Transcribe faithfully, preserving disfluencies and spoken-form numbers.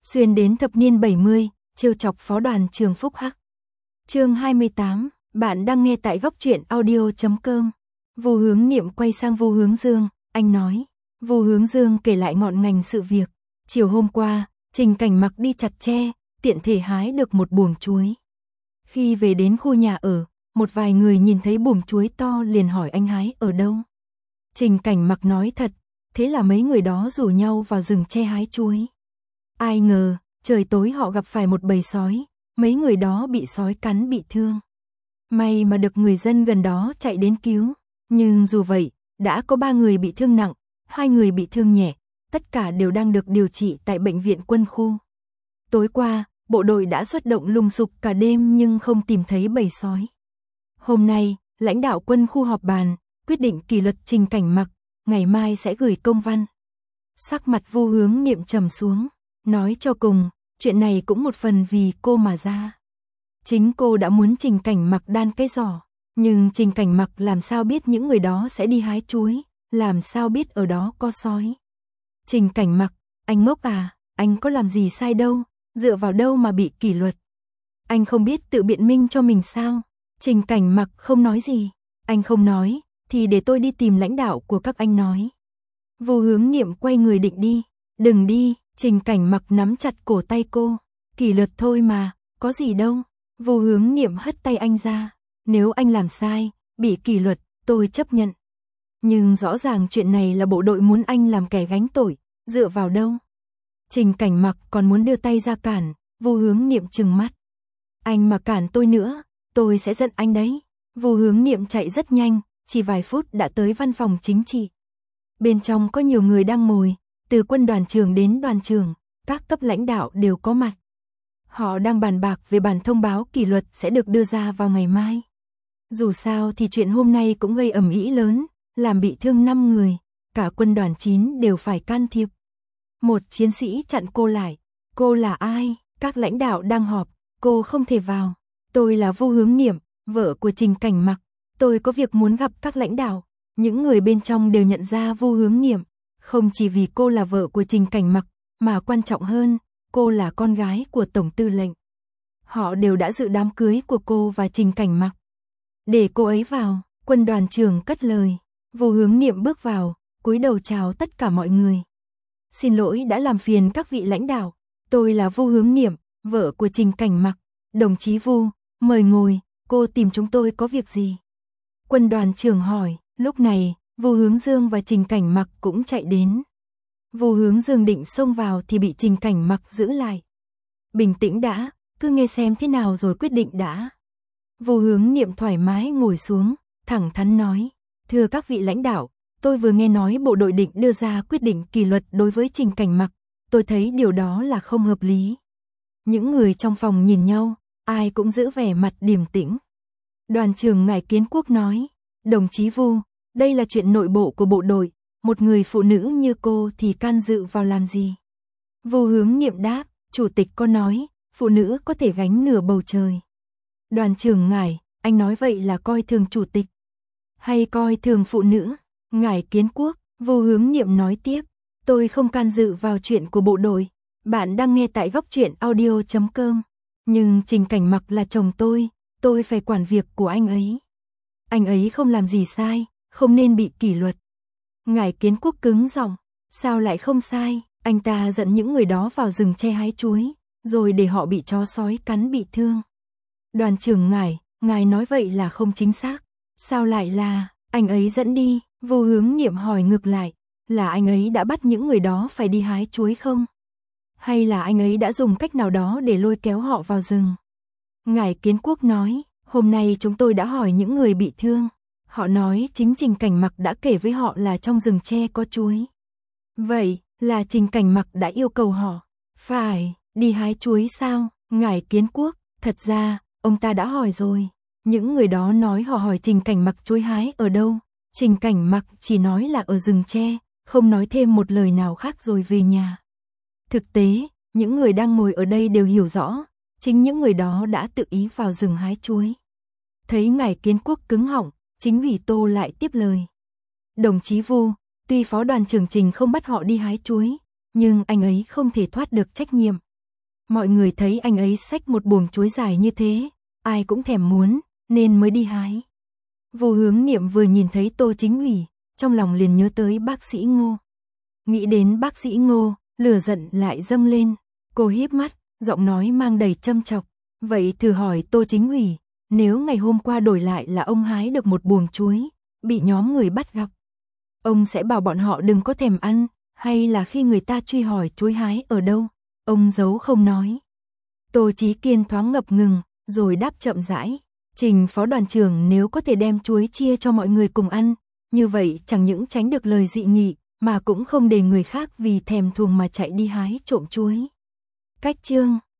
xuyên đến thập niên bảy mươi, trêu chọc phó đoàn trường Phúc Hắc. Chương hai mươi tám, bạn đang nghe tại góc truyện audio chấm com. Vu Hướng Niệm quay sang Vu Hướng Dương, anh nói. Vu Hướng Dương kể lại ngọn ngành sự việc. Chiều hôm qua, Trình Cảnh Mặc đi chặt tre, tiện thể hái được một buồng chuối. Khi về đến khu nhà ở, một vài người nhìn thấy buồng chuối to liền hỏi anh hái ở đâu. Trình Cảnh Mặc nói thật, thế là mấy người đó rủ nhau vào rừng tre hái chuối. Ai ngờ, trời tối họ gặp phải một bầy sói, mấy người đó bị sói cắn bị thương. May mà được người dân gần đó chạy đến cứu, nhưng dù vậy, đã có ba người bị thương nặng, hai người bị thương nhẹ, tất cả đều đang được điều trị tại bệnh viện quân khu. Tối qua, bộ đội đã xuất động lùng sục cả đêm nhưng không tìm thấy bầy sói. Hôm nay, lãnh đạo quân khu họp bàn, quyết định kỷ luật Trình Cảnh Mặc, ngày mai sẽ gửi công văn. Sắc mặt Vu Hướng Niệm trầm xuống, nói cho cùng, chuyện này cũng một phần vì cô mà ra. Chính cô đã muốn Trình Cảnh Mặc đan cái giỏ, nhưng Trình Cảnh Mặc làm sao biết những người đó sẽ đi hái chuối, làm sao biết ở đó có sói. Trình Cảnh Mặc, anh ngốc à, anh có làm gì sai đâu, dựa vào đâu mà bị kỷ luật. Anh không biết tự biện minh cho mình sao? Trình Cảnh Mặc không nói gì, anh không nói, thì để tôi đi tìm lãnh đạo của các anh nói. Vu Hướng Niệm quay người định đi, đừng đi, Trình Cảnh Mặc nắm chặt cổ tay cô, kỷ luật thôi mà, có gì đâu. Vu Hướng Niệm hất tay anh ra, nếu anh làm sai, bị kỷ luật, tôi chấp nhận. Nhưng rõ ràng chuyện này là bộ đội muốn anh làm kẻ gánh tội, dựa vào đâu? Trình Cảnh Mặc còn muốn đưa tay ra cản, Vu Hướng Niệm trừng mắt. Anh mà cản tôi nữa, tôi sẽ giận anh đấy. Vu Hướng Niệm chạy rất nhanh, chỉ vài phút đã tới văn phòng chính trị. Bên trong có nhiều người đang ngồi, từ quân đoàn trưởng đến đoàn trưởng, các cấp lãnh đạo đều có mặt. Họ đang bàn bạc về bản thông báo kỷ luật sẽ được đưa ra vào ngày mai. Dù sao thì chuyện hôm nay cũng gây ầm ĩ lớn, làm bị thương năm người, cả quân đoàn chín đều phải can thiệp. Một chiến sĩ chặn cô lại, cô là ai? Các lãnh đạo đang họp, cô không thể vào. Tôi là Vu Hướng Niệm, vợ của Trình Cảnh Mặc, tôi có việc muốn gặp các lãnh đạo. Những người bên trong đều nhận ra Vu Hướng Niệm, không chỉ vì cô là vợ của Trình Cảnh Mặc, mà quan trọng hơn, cô là con gái của Tổng tư lệnh. Họ đều đã dự đám cưới của cô và Trình Cảnh Mặc. Để cô ấy vào, quân đoàn trưởng cất lời. Vu Hướng Niệm bước vào, cúi đầu chào tất cả mọi người. Xin lỗi đã làm phiền các vị lãnh đạo, tôi là Vu Hướng Niệm, vợ của Trình Cảnh Mặc. Đồng chí Vu, mời ngồi, cô tìm chúng tôi có việc gì? Quân đoàn trưởng hỏi, lúc này, Vu Hướng Dương và Trình Cảnh Mặc cũng chạy đến. Vu Hướng Dương định xông vào thì bị Trình Cảnh Mặc giữ lại. Bình tĩnh đã, cứ nghe xem thế nào rồi quyết định đã. Vu Hướng Niệm thoải mái ngồi xuống, thẳng thắn nói, thưa các vị lãnh đạo, tôi vừa nghe nói bộ đội định đưa ra quyết định kỷ luật đối với Trình Cảnh Mặc, tôi thấy điều đó là không hợp lý. Những người trong phòng nhìn nhau, ai cũng giữ vẻ mặt điềm tĩnh. Đoàn trưởng Ngải Kiến Quốc nói, đồng chí Vu, đây là chuyện nội bộ của bộ đội, một người phụ nữ như cô thì can dự vào làm gì? Vu Hướng Niệm đáp, chủ tịch có nói, phụ nữ có thể gánh nửa bầu trời. Đoàn trưởng Ngải, anh nói vậy là coi thường chủ tịch, hay coi thường phụ nữ? Ngải Kiến Quốc, Vu Hướng Niệm nói tiếp, tôi không can dự vào chuyện của bộ đội, bạn đang nghe tại góc truyện audio chấm com. Nhưng Trình Cảnh Mặc là chồng tôi, tôi phải quản việc của anh ấy. Anh ấy không làm gì sai, không nên bị kỷ luật. Ngải Kiến Quốc cứng giọng, sao lại không sai, anh ta dẫn những người đó vào rừng tre hái chuối, rồi để họ bị chó sói cắn bị thương. Đoàn trưởng Ngải, ngài nói vậy là không chính xác, sao lại là, anh ấy dẫn đi? Vu Hướng Niệm hỏi ngược lại, là anh ấy đã bắt những người đó phải đi hái chuối không? Hay là anh ấy đã dùng cách nào đó để lôi kéo họ vào rừng? Ngải Kiến Quốc nói, hôm nay chúng tôi đã hỏi những người bị thương. Họ nói chính Trình Cảnh Mặc đã kể với họ là trong rừng tre có chuối. Vậy, là Trình Cảnh Mặc đã yêu cầu họ, phải, đi hái chuối sao? Ngải Kiến Quốc, thật ra, ông ta đã hỏi rồi. Những người đó nói họ hỏi Trình Cảnh Mặc chuối hái ở đâu. Trình Cảnh Mặc chỉ nói là ở rừng tre, không nói thêm một lời nào khác rồi về nhà. Thực tế, những người đang ngồi ở đây đều hiểu rõ, chính những người đó đã tự ý vào rừng hái chuối. Thấy Ngải Kiến Quốc cứng họng, chính ủy Tô lại tiếp lời. Đồng chí Vu, tuy phó đoàn trưởng Trình không bắt họ đi hái chuối, nhưng anh ấy không thể thoát được trách nhiệm. Mọi người thấy anh ấy xách một buồng chuối dài như thế, ai cũng thèm muốn, nên mới đi hái. Vô Hướng Niệm vừa nhìn thấy Tô Chính Ủy, trong lòng liền nhớ tới bác sĩ Ngô. Nghĩ đến bác sĩ Ngô, lửa giận lại dâng lên, cô híp mắt, giọng nói mang đầy châm chọc. Vậy thử hỏi Tô Chính Ủy, nếu ngày hôm qua đổi lại là ông hái được một buồng chuối, bị nhóm người bắt gặp, ông sẽ bảo bọn họ đừng có thèm ăn, hay là khi người ta truy hỏi chuối hái ở đâu, ông giấu không nói. Tô Chí Kiên thoáng ngập ngừng, rồi đáp chậm rãi. Trình phó đoàn trưởng nếu có thể đem chuối chia cho mọi người cùng ăn, như vậy chẳng những tránh được lời dị nghị, mà cũng không để người khác vì thèm thuồng mà chạy đi hái trộm chuối. Cách chương